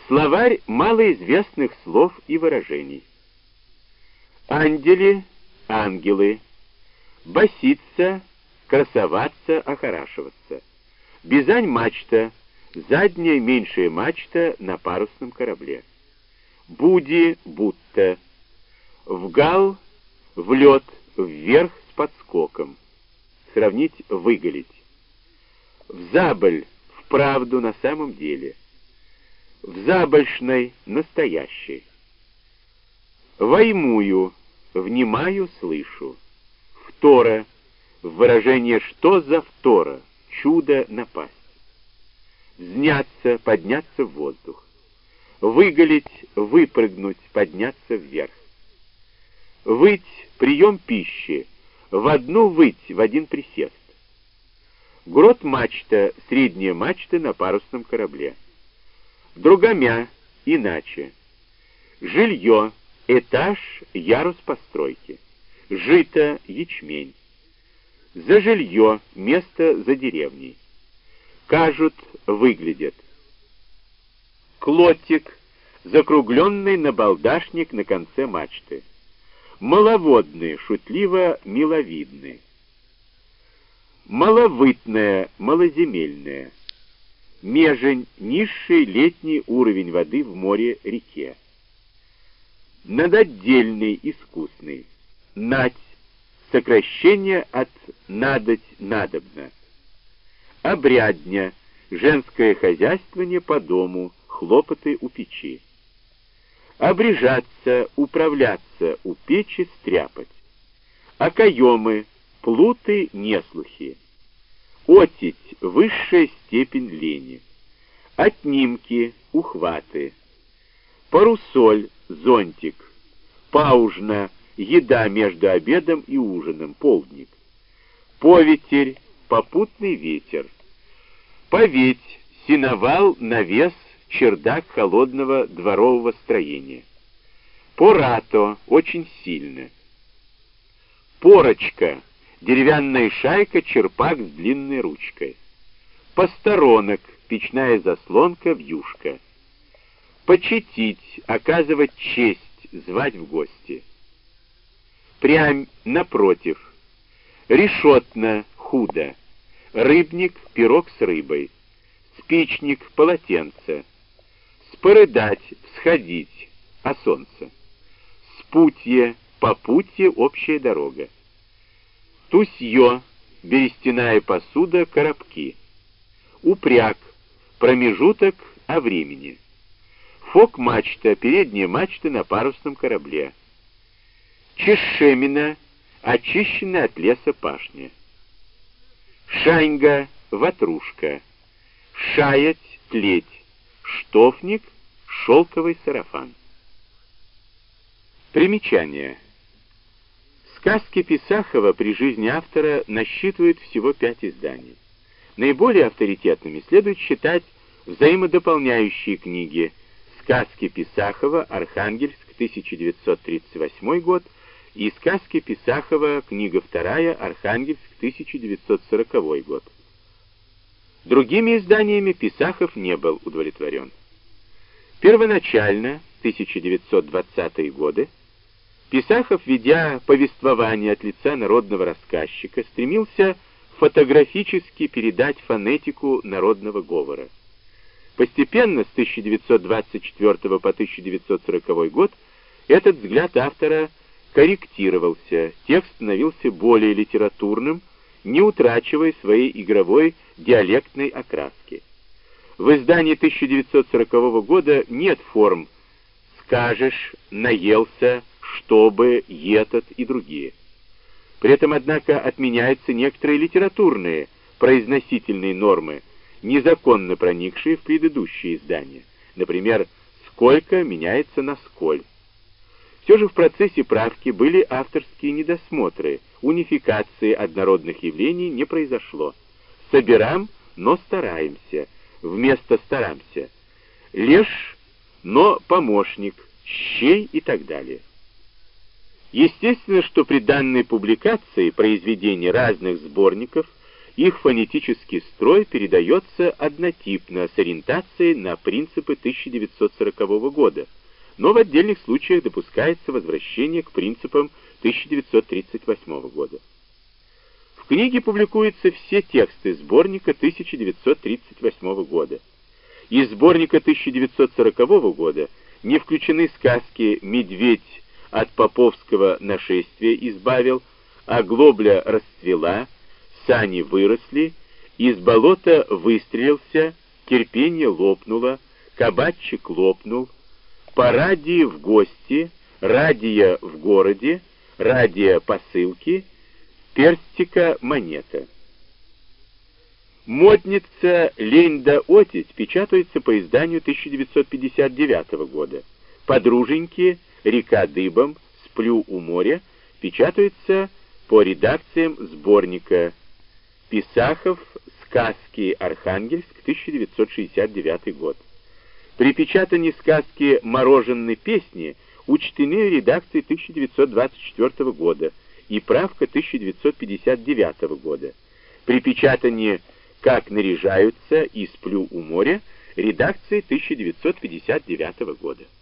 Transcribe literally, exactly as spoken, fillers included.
Словарь малоизвестных слов и выражений. Андели, ангелы. Баситься, красоваться, охорашиваться. Бизань-мачта, задняя меньшая мачта на парусном корабле. Буди, будто. Вгал, в лед, вверх с подскоком. Сравнить выголить. Взаболь, вправду, на самом деле. Взабольшной, настоящей. Воймую, внимаю, слышу. Втора, в выражение «что за втора?» Чудо, напасть. Взняться, подняться в воздух. Выголить, выпрыгнуть, подняться вверх. Выть, прием пищи, в одну выть, в один присест. Грот-мачта, средняя мачта на парусном корабле. Другомя, иначе. Жилье, этаж, ярус постройки. Жито, ячмень. За жилье, место за деревней. Кажут, выглядят. Клотик, закругленный набалдашник на конце мачты. Маловодный, шутливо миловидный. Маловытная, малоземельная. Межень, низший летний уровень воды в море-реке. Надотдельный, искусный. Нать, сокращение от надоть, надобно. Обрядня, женское хозяйствование по дому, хлопоты у печи. Обрежаться, управляться, у печи стряпать. Окоемы, плуты, неслухи. Отить, высшая степень лени. Отнимки, ухваты. Парусоль, зонтик. Паужна, еда между обедом и ужином, полдник. Поветерь, попутный ветер. Поветь, сеновал, навес, чердак холодного дворового строения. Порато, очень сильно. Порочка, деревянная шайка, черпак с длинной ручкой. Посторонок, печная заслонка, вьюшка. Почетить, оказывать честь, звать в гости. Прямь, напротив. Решетно, худо. Рыбник, пирог с рыбой. Спичник, полотенце. Спорыдать, всходить, а солнце. Спутье, попутье, общая дорога. Тусье, берестяная посуда, коробки. Упряг, промежуток о времени. Фок-мачта, передняя мачта на парусном корабле. Чешемина, очищенная от леса пашня. Шаньга, ватрушка. Шаять, тлеть. Штофник, шелковый сарафан. Примечание. Сказки Писахова при жизни автора насчитывают всего пять изданий. Наиболее авторитетными следует считать взаимодополняющие книги «Сказки Писахова. Архангельск. тысяча девятьсот тридцать восьмой год» и «Сказки Писахова. Книга вторая. Архангельск. тысяча девятьсот сороковой год». Другими изданиями Писахов не был удовлетворен. Первоначально, тысяча девятьсот двадцатые годы, Писахов, ведя повествование от лица народного рассказчика, стремился фотографически передать фонетику народного говора. Постепенно, с тысяча девятьсот двадцать четвёртого по тысяча девятьсот сороковой год, этот взгляд автора корректировался, текст становился более литературным, не утрачивая своей игровой диалектной окраски. В издании тысяча девятьсот сорокового года нет форм «скажешь», «наелся», «чтобы», «етот» и другие. При этом, однако, отменяются некоторые литературные, произносительные нормы, незаконно проникшие в предыдущие издания. Например, «сколько» меняется на «сколь». Все же в процессе правки были авторские недосмотры, унификации однородных явлений не произошло. Собираем, но стараемся, вместо старамся. Лишь, но помощник, щей и так далее. Естественно, что при данной публикации произведений разных сборников их фонетический строй передается однотипно с ориентацией на принципы тысяча девятьсот сорокового года, но в отдельных случаях допускается возвращение к принципам тысяча девятьсот тридцать восьмого года. В книге публикуются все тексты сборника тысяча девятьсот тридцать восьмого года. Из сборника тысяча девятьсот сорокового года не включены сказки «Медведь от поповского нашествия избавил», «А глобля расцвела», «Сани выросли», «Из болота выстрелился», «Терпение лопнуло», «Кабачик лопнул», «Парадии в гости», «Радия в городе», «Радия посылки», «Перстика монета». «Модница. Лень да отить» печатается по изданию тысяча девятьсот пятьдесят девятого года. «Подруженьки», «Река дыбом», «Сплю у моря» печатаются по редакциям сборника Писахов «Сказки Архангельск», тысяча девятьсот шестьдесят девятый год. При печатании сказки «Мороженой песни» учтены редакции тысяча девятьсот двадцать четвёртого года и правка тысяча девятьсот пятьдесят девятого года. При печатании «Как наряжаются» и «Сплю у моря» редакции тысяча девятьсот пятьдесят девятого года.